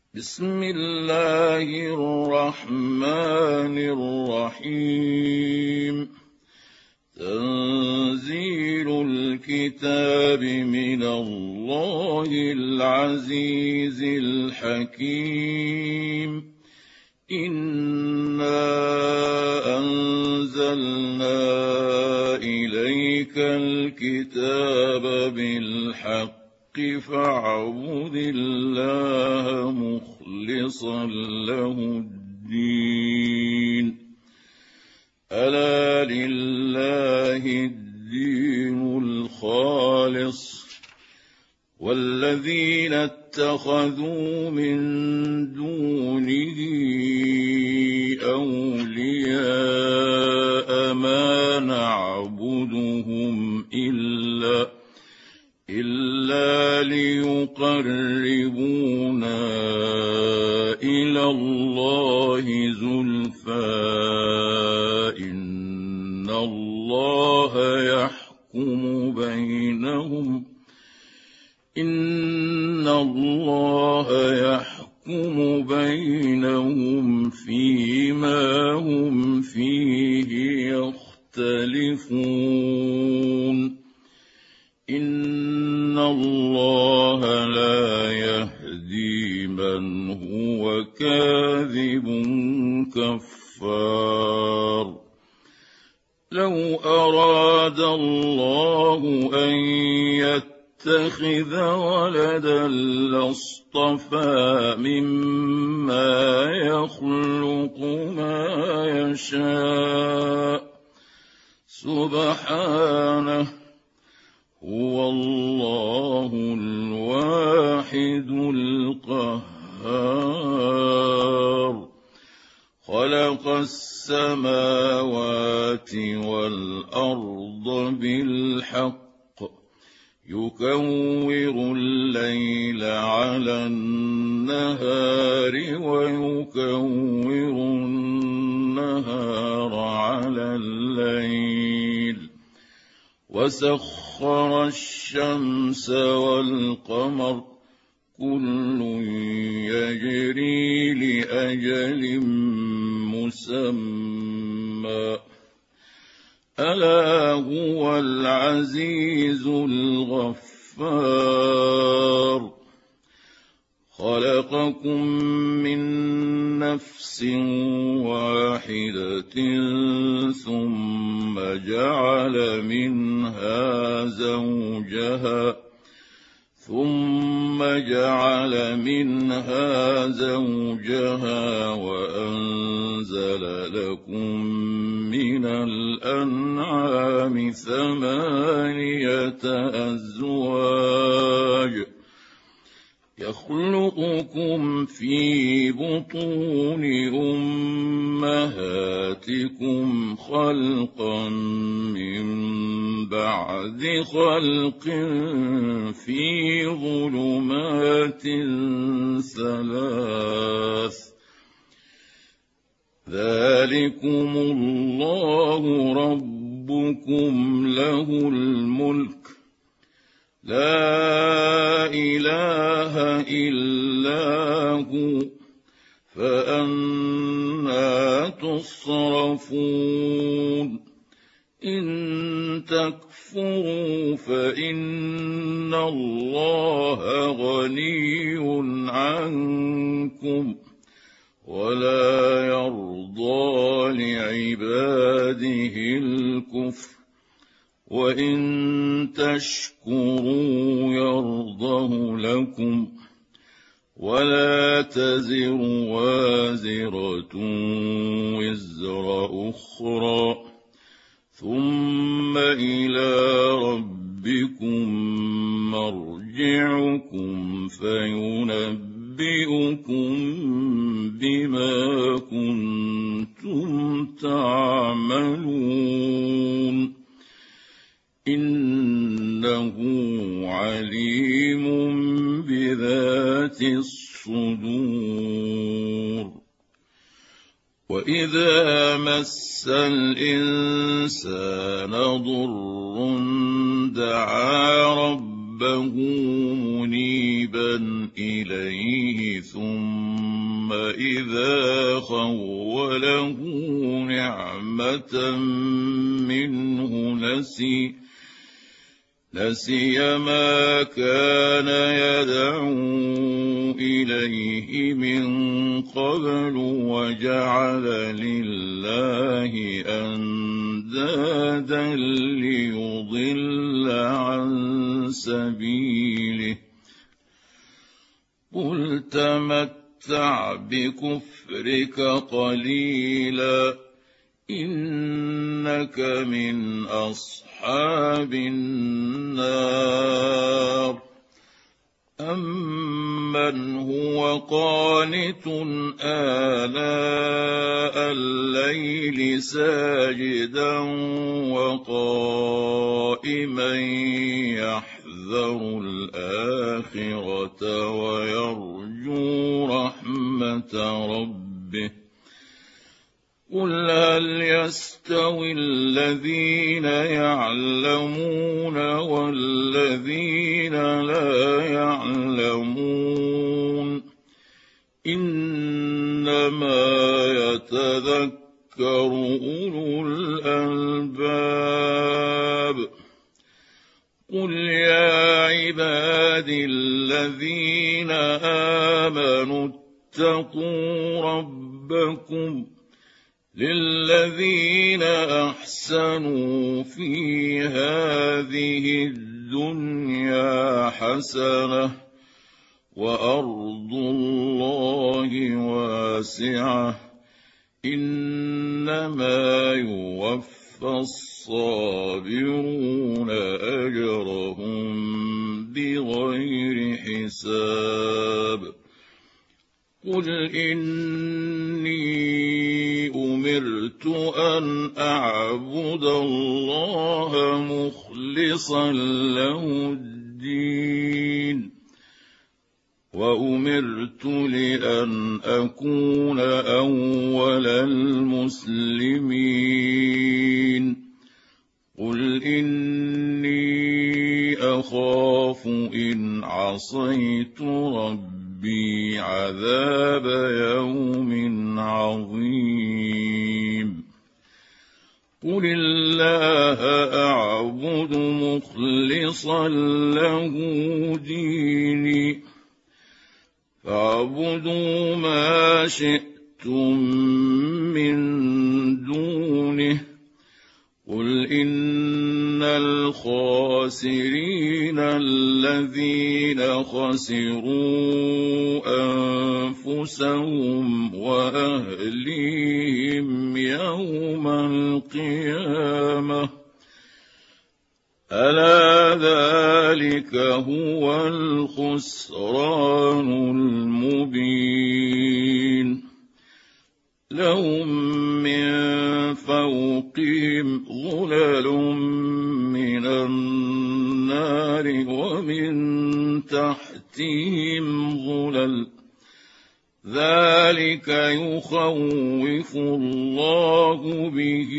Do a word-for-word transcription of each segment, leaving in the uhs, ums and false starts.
بسم الله الرحمن الرحيم. تنزيل الكتاب من الله العزيز الحكيم. إنا أنزلنا إليك الكتاب بالحق فاعبد الله مخلصا له الدين. ألا لله الدين الخالص، والذين اتخذوا من دونه أولياء ما نعبدهم إلا إلا ليقربونا إلى الله زلفى إن الله يحكم بينهم إن الله يحكم بينهم فيما هم فيه يختلفون. إن الله لا يهدي من هو كاذب كفار. لو أراد الله أن يتخذ ولدا لاصطفى مما يخلق ما يشاء سبحانه، هو الله الواحد القهار. خلق السماوات والأرض بالحق يكور الليل على النهار ويكور النهار على الليل، وسخر الشمس والقمر كل يجري لأجل مسمى، ألا هو العزيز الغفار. خلقكم من نفس واحدة ثم جعل منها زوجها ثم جعل منها زوجها وأنزل لكم من الأنعام ثمانية أزواج يخلقكم في بطون أمهاتكم خلقا من بعد خلق في ظلمات ثلاث، ذلكم الله ربكم له الملك لا إله إلا هو، فأنى تصرفون. إن تكفروا فإن الله غني عنكم ولا يرضى لعباده الكفر، وإن تشكروا يرضه لكم ولا تزر وازرة وزر أخرى، ثم إلى ربكم مرجعكم فينبئكم بما كنتم تعملون. إنه عليم بذات الصدور. وإذا مس الإنسان ضر دعا ربه ربه منيبا إليه ثم إذا خوله نعمة منه نسي نسي ما كان يدعو إليه من قبل وجعل لله أندادا ليضل عن سبيله قل تمتع بكفرك قليلا إنك من أصحاب النار أمن هو قانت آناء الليل ساجدا وقائما يحذر الآخرة ويرجو رحمة ربه قل هل يستوي الذين يعلمون والذين لا يعلمون إنما يتذكر أولو الألباب قل يا عبادي الذين آمنوا اتقوا ربكم للذين أحسنوا في هذه الدنيا حسنة وأرض الله واسعة إنما يوفى الصابرون أجرهم بغير حساب قل إني أمرت أن أعبد الله مخلصا له الدين وأمرت لأن أكون أول المسلمين قل إني أخاف إن عصيت ربي بعذاب يوم عظيم قل الله أعبد مخلصا له ديني فاعبدوا ما شئتم من دونه قل إن الخاسرين الذين خسروا أنفسهم وأهليهم يوم القيامة ألا ذلك هو الخسران المبين لهم من فوقهم ظلل من النار ومن تحتهم ظلل ذلك يخوف الله به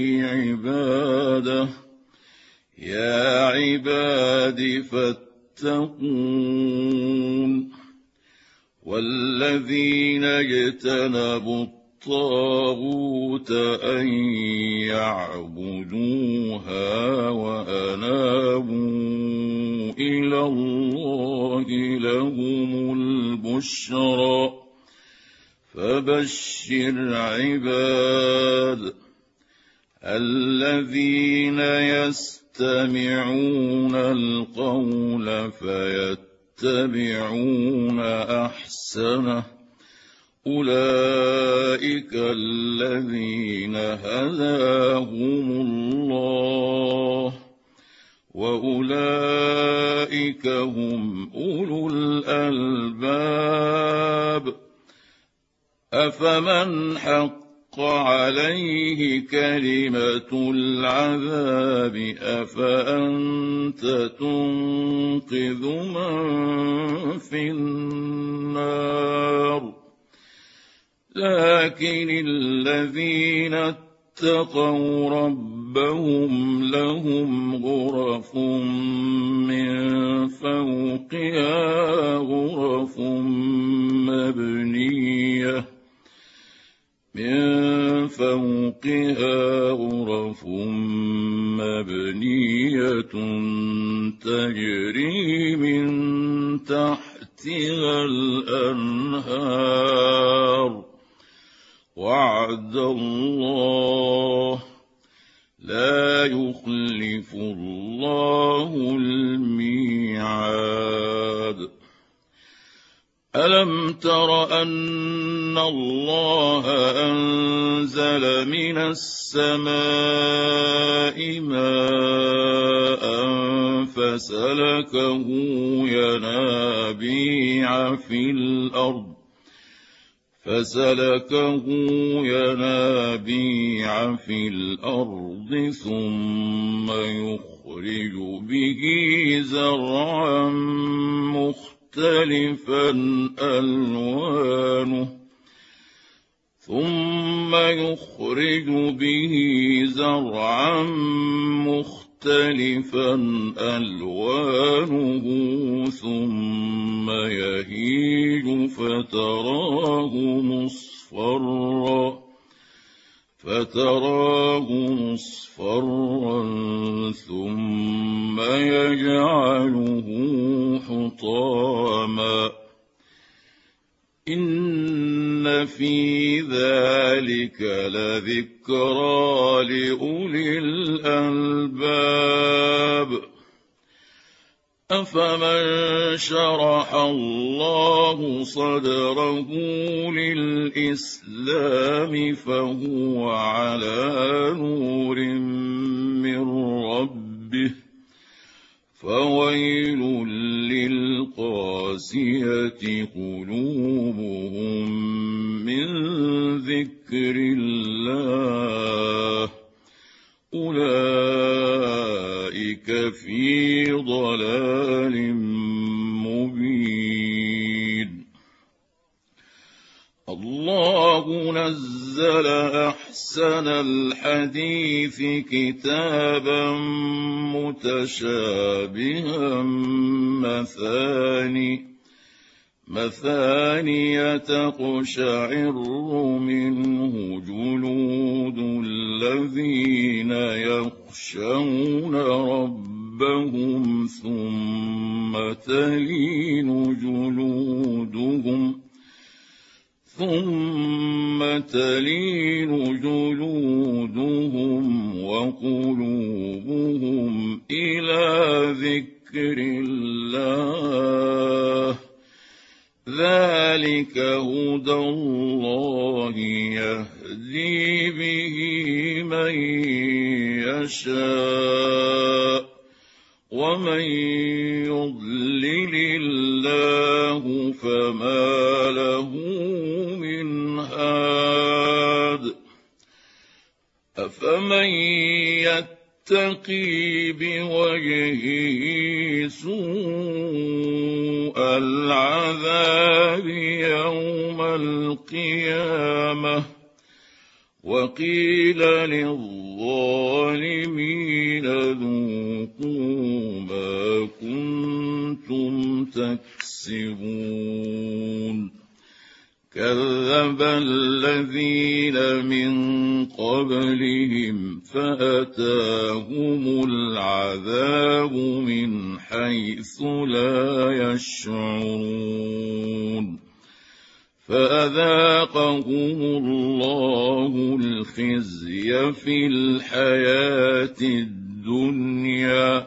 عباده يا عباد فاتقون والذين اجتنبوا الطاغوت أن يعبدوها وأنابوا إلى الله لهم البشرى فبشر عباد الذين يستمعون القول فيتبعون أحسنه أولئك الذين هداهم الله وأولئك هم أولو الألباب أفمن حق عليه كلمة العذاب أفأنت تنقذ من في النار لكن الذين اتقوا ربهم ربهم لهم غرف من فوقها غرف مبنية من فوقها غرف مبنية تجري من تحتها الأنهار وعد الله لا يخلف الله الميعاد ألم تر أن الله أنزل من السماء ماء فسلكه ينابيع في الأرض فسلكه ينابيع في الأرض ثم يخرج به زرعا مختلفا ألوانه ثم يخرج به زرعا مختلفا ألوانه ثم يهيج فتراه مصفرا فتراه مصفرا ثم يجعله حطاما إن في ذلك لذكرى لأولي الألباب أفمن شرح الله صدره للإسلام فهو على نور من ربه فويل للقاسية قلوبهم من ذكر الله أولئك في ضلال مبين الله نزل أحسن الحديث كتابا متشابها مثاني مثانية تقشعر منه جلود الذين يخشون ربهم ثم تلين جلودهم ثم تلين جلودهم وقلوبهم إلى ذكر الله ذلك هدى الله يهدي به من يشاء ومن يضلل الله فما له من هاد أفمن يتقي بوجهه سوء العذاب يوم القيامة وقيل للظالمين ذوقوا ما كنتم تكسبون كذب الذين من قبلهم فأتاهم العذاب من حيث لا يشعرون فأذاقهم الله الخزي في الحياة الدنيا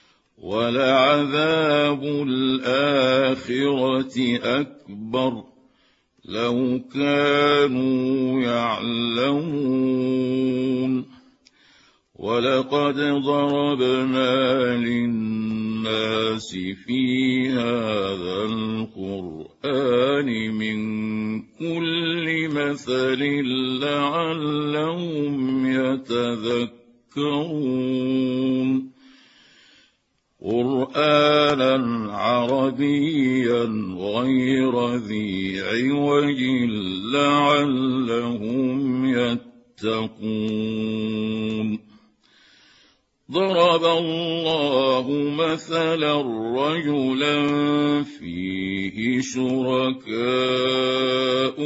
ولعذاب الآخرة أكبر لو كانوا يعلمون ولقد ضربنا للناس في هذا القرآن من كل مثل لعلهم يتذكرون قرآنا عربيا غير ذي عوج لعلهم يتقون ضرب الله مثلا رجلا فيه شركاء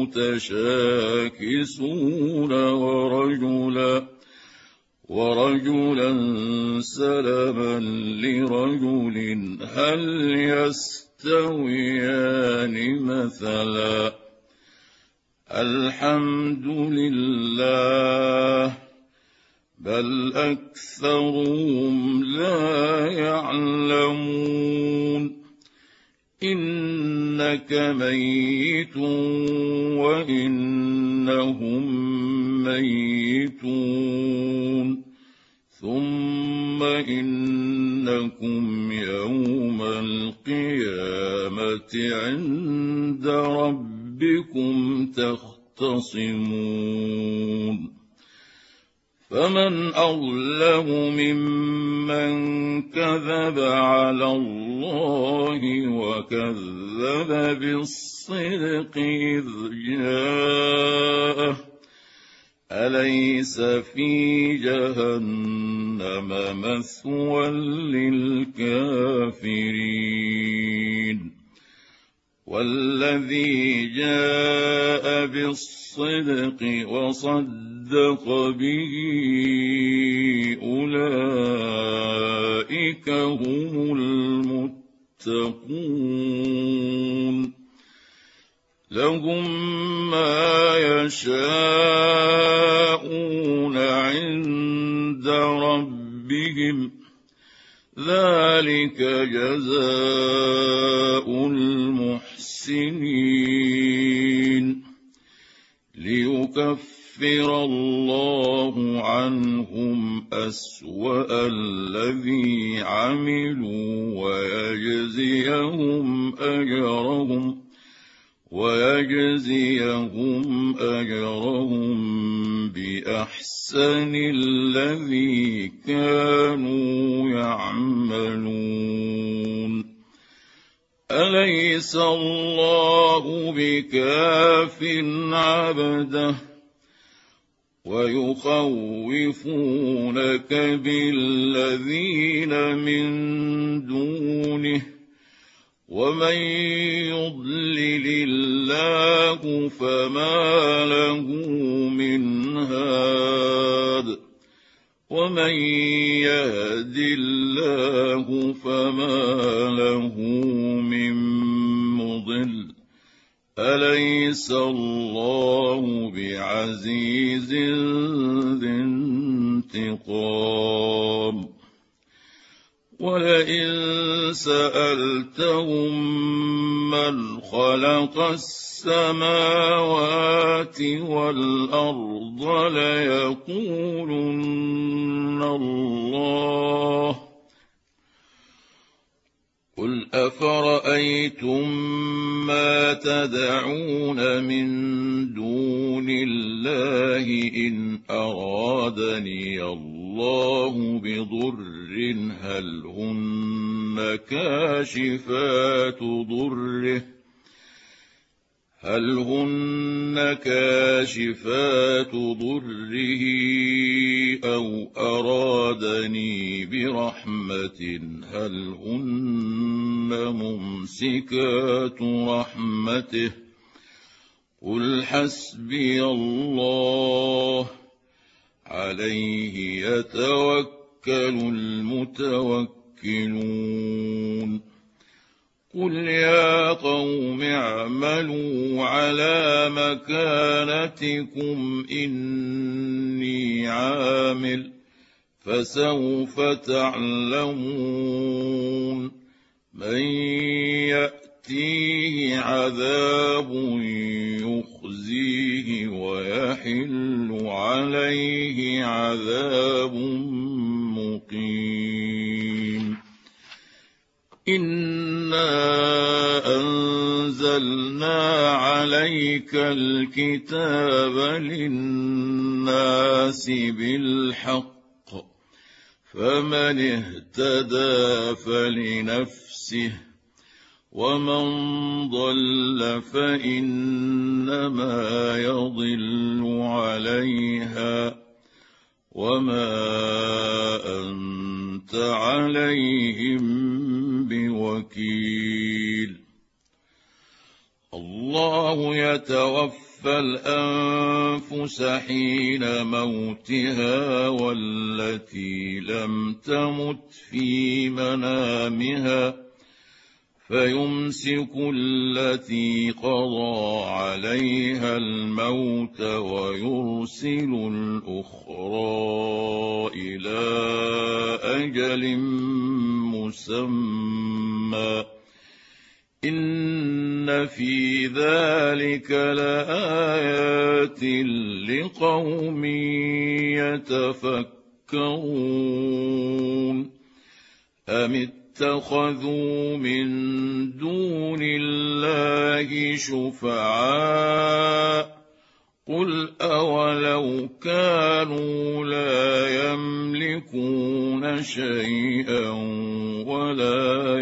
متشاكسون ورجلا ورجلا سلما لرجل هل يستويان مثلا الحمد لله بل أكثرهم لا يعلمون إنك ميت وإنهم ميتون ثم إنكم يوم القيامة عند ربكم تختصمون فمن أظلم ممن كذب على الله وكذب بالصدق إذ جاءه أليس في جهنم مثوى للكافرين والذي جاء بالصدق وصدق به أولئك هم المتقون لهم ما يشاءون عند ربهم ذلك جزاء المحسنين ليكفر الله عنهم أسوأ الذي عملوا ويجزيهم أجرهم ويجزيهم أجرهم بأحسن الذي كانوا يعملون أليس الله بكاف عبده ويخوفونك بالذين من دونه ومن يضلل الله فما له من هاد ومن يهد الله فما له من مضل أليس الله بعزيز ذي انتقام ولئن سألتهم من خلق السماوات والأرض ليقولن الله قل أفرأيتم ما تدعون من دون الله إن أرادني الله بضر هل هن كاشفات ضره هل هن كاشفات ضره أو أرادني برحمة هل هن ممسكات رحمته قل حسبي الله عليه يتوكل المتوكلون قل يا قوم اعملوا على مكانتكم إني عامل فسوف تعلمون من يأتيه عذاب يخزيه ويحل عليه عذاب مقيم إنا أنزلنا عليك الكتاب للناس بالحق فمن اهتدى فلنفسه ومن ضل فإنما يضل عليها وما أنت عليهم بوكيل. الله يتوفى الأنفس حين موتها والتي لم تمت في منامها فيمسك التي قضى عليها الموت ويرسل الأخرى إلى أجل مسمى إن في ذلك لآيات لقوم يتفكرون. أم اتخذوا من دون الله شفعاء قل أولو كانوا لا يملكون شيئا ولا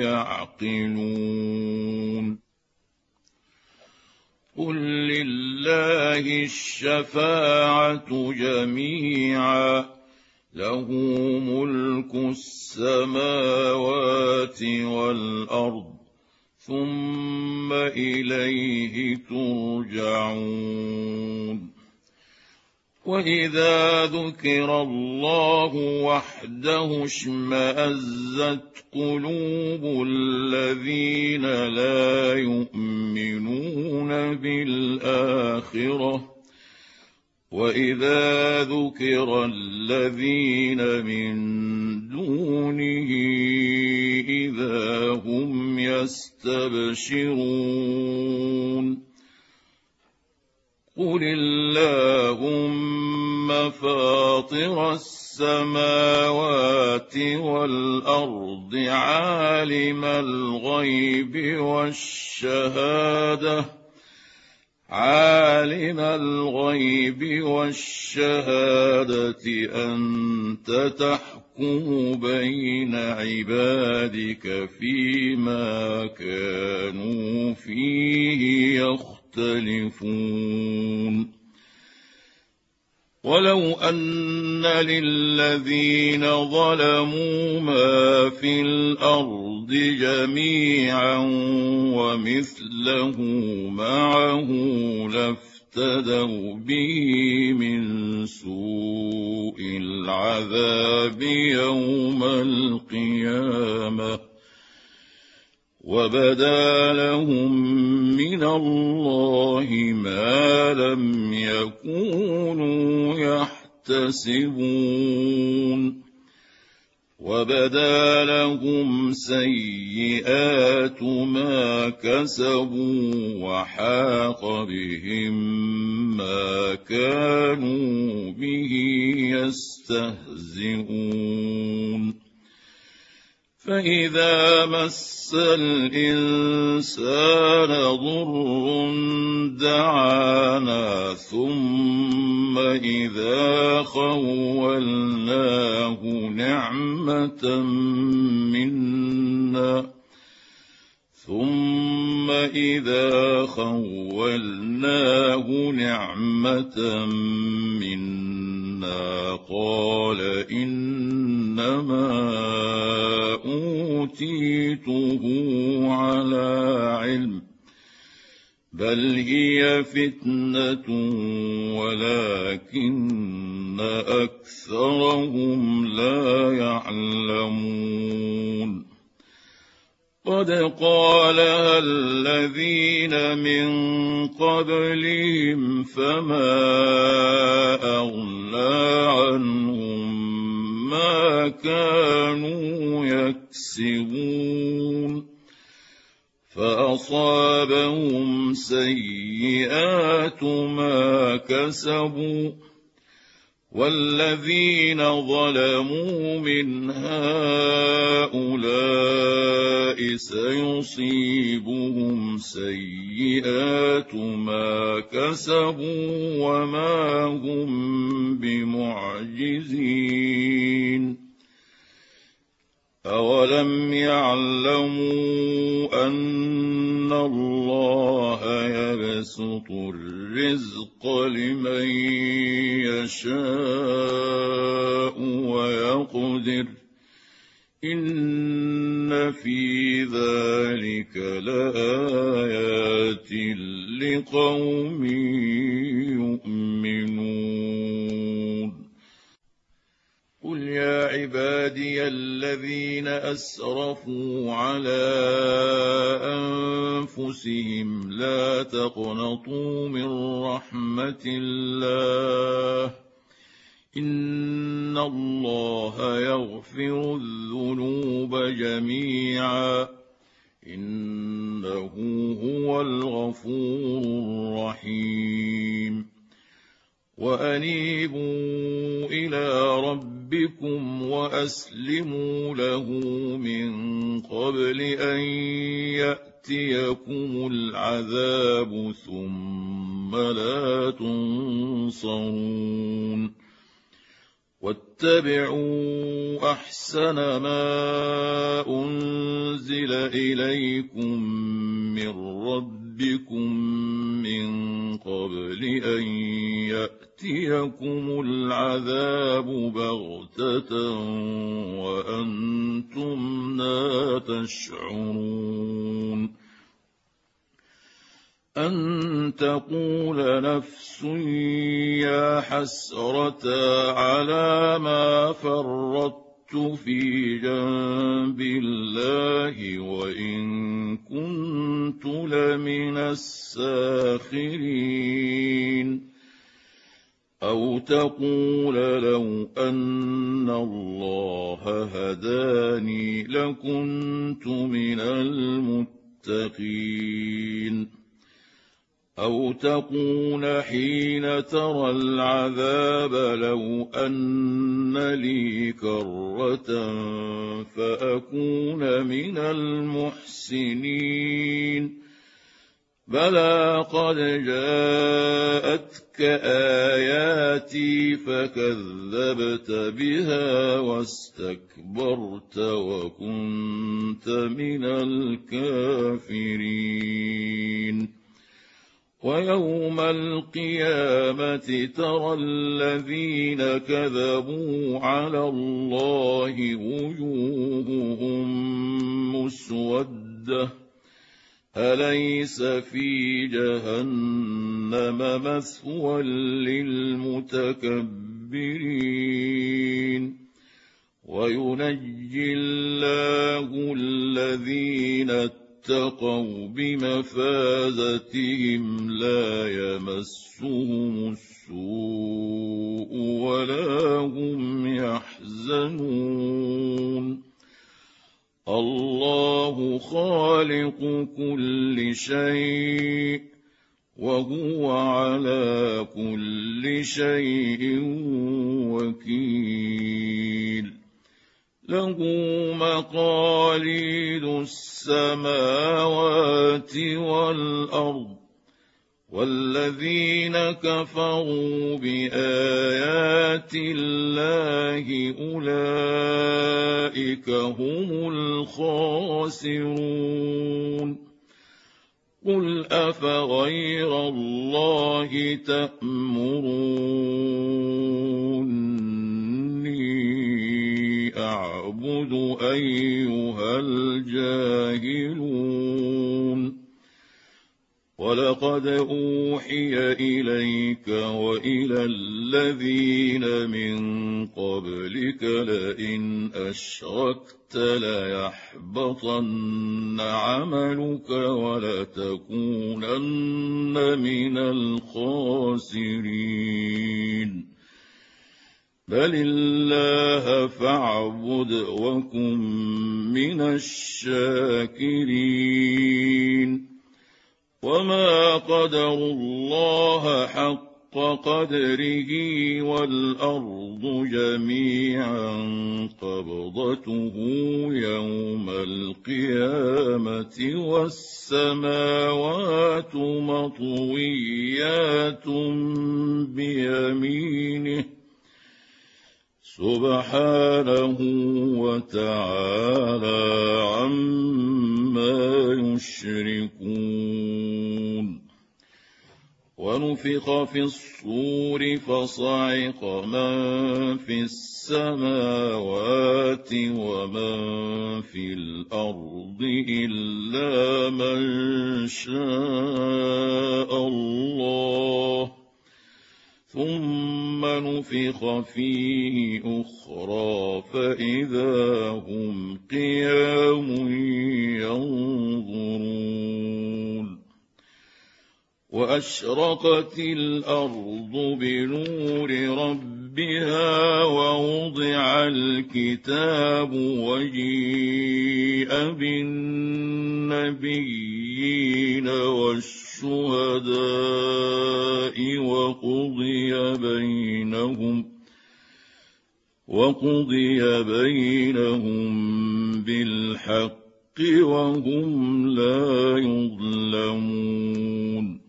يعقلون. قل لله الشفاعة جميعا له ملك السماوات والأرض ثم إليه ترجعون. وإذا ذكر الله وحده اشمأزت قلوب الذين لا يؤمنون بالآخرة وإذا ذكر الذين من دونه إذا هم يستبشرون. قل اللهم فاطر السماوات والأرض عالم الغيب والشهادة عالم الغيب والشهادة أنت تحكم بين عبادك فيما كانوا فيه يختلفون. ولو أن للذين ظلموا ما في الأرض جميعا ومثله معه لافتدوا به من سوء العذاب يوم القيامة وبدا لهم من الله ما لم يكونوا يحتسبون. وبدا لهم سيئات ما كسبوا وحاق بهم ما كانوا به يستهزئون. فإذا مس الإنسان ضر دعانا ثم إذا خولناه نعمة منا ثم إذا خولناه نعمة منا قال إنما أوتيته على علم بل هي فتنة ولكن أكثرهم لا يعلمون. قد قالها الذين من قبلهم فما أغنى عنهم ما كانوا يكسبون فأصابهم سيئات ما كسبوا والذين ظلموا من هؤلاء سيصيبهم سيئات ما كسبوا وما هم بمعجزين. أولم يعلموا أن الله يبسط الرزق لمن يشاء ويقدر إن في ذلك لآيات لقوم يؤمنون قل يا عبادي الذين أسرفوا على أنفسهم لا تقنطوا من رحمة الله إن الله يغفر الذنوب جميعا إنه هو الغفور الرحيم وأنيبوا إلى ربكم وأسلموا له من قبل أن يأتيكم العذاب ثم لا تنصرون واتبعوا أحسن ما أنزل إليكم من ربكم من قبل أن يأتيكم العذاب بغتة وأنتم لا تشعرون أن تقول نفس يا حسرة على ما فرطت في جنب الله وإن كنت لمن الساخرين أو تقول لو أن الله هداني لكنت من المتقين أو تقول حين ترى العذاب لو أن لي كرة فأكون من المحسنين بلى قد جاءتك آياتي فكذبت بها واستكبرت وكنت من الكافرين ويوم القيامة ترى الذين كذبوا على الله وجوههم مسودة أليس في جهنم مثوى للمتكبرين وينجي الله الذين اتقوا بمفازتهم لا يمسهم السوء ولا هم يحزنون الله خالق كل شيء وهو على كل شيء وكيل له مقاليد السماوات والأرض والذين كفروا بآيات الله أولئك هم الخاسرون قل أفغير الله تأمروني أعبد أيها الجاهلون ولقد أوحي إليك وإلى الذين من قبلك لئن أشركت ليحبطن عملك ولتكونن من الخاسرين بل الله فاعبد وكن من الشاكرين وما قدروا الله حق قدره والأرض جميعا قبضته يوم القيامة والسماوات مطويات بيمينه سبحانه وتعالى عما يشركون ونفخ في الصور فصعق من في السماوات ومن في الأرض إلا من شاء الله، ثم نفخ فيه أخرى فإذا هم قيام ينظرون. وأشرقت الأرض بنور ربها ووضع الكتاب وجيء بالنبيين والشهداء وقضي بينهم وقضي بينهم بالحق وهم لا يظلمون.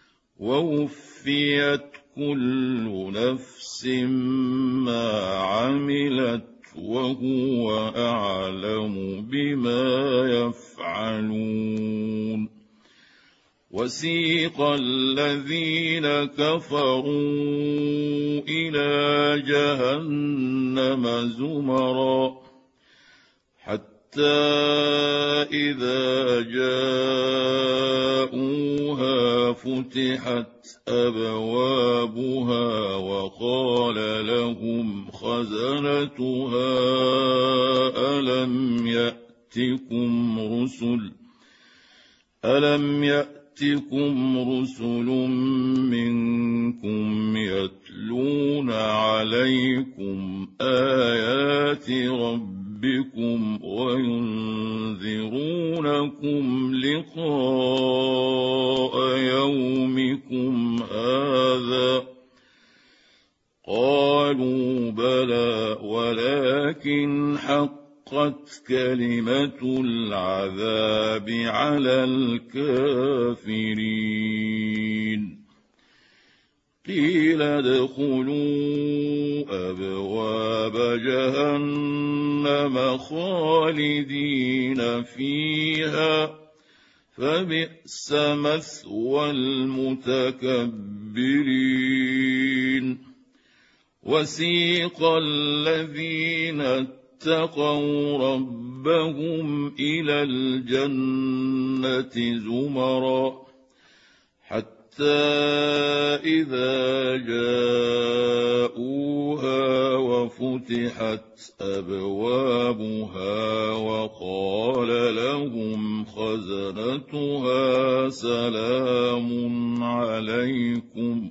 ووفيت كل نفس ما عملت وهو أعلم بما يفعلون. وسيق الذين كفروا إلى جهنم زمرا حتى إذا جاءوها فتحت أبوابها وقال لهم خزنتها ألم يأتكم رسل ألم يأتكم رسل منكم يتلون عليكم آيات ربكم وينذرونكم لقاء يومكم هذا؟ قالوا بلى ولكن حقت كلمة العذاب على الكافرين. قيل ادخلوا أبواب جهنم خالدين فيها فبئس مثوى المتكبرين. وسيق الذين اتقوا ربهم إلى الجنة زمرا حتى إذا جاءوها وفتحت أبوابها وقال لهم خزنتها سلام عليكم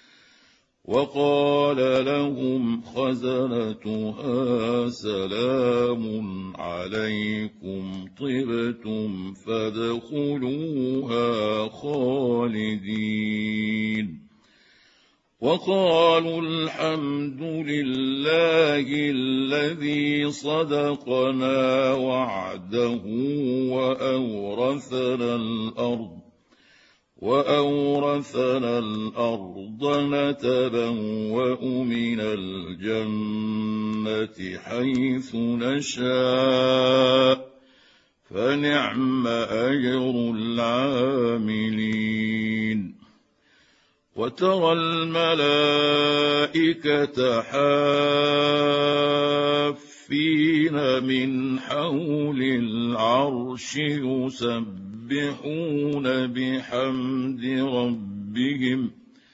وقال لهم خزنتها سلام عليكم طبتم فادخلوها خالدين. وقالوا الحمد لله الذي صدقنا وعده وأورثنا الأرض وأورثنا الأرض نتبوأ من الجنة حيث نشاء فنعم أجر العاملين. وترى الملائكة حافين من حول العرش يسبحون بحمد ربهم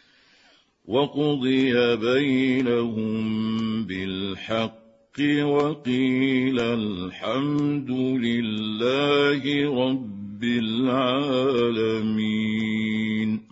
وقضي بينهم بالحق وقيل الحمد لله رب العالمين.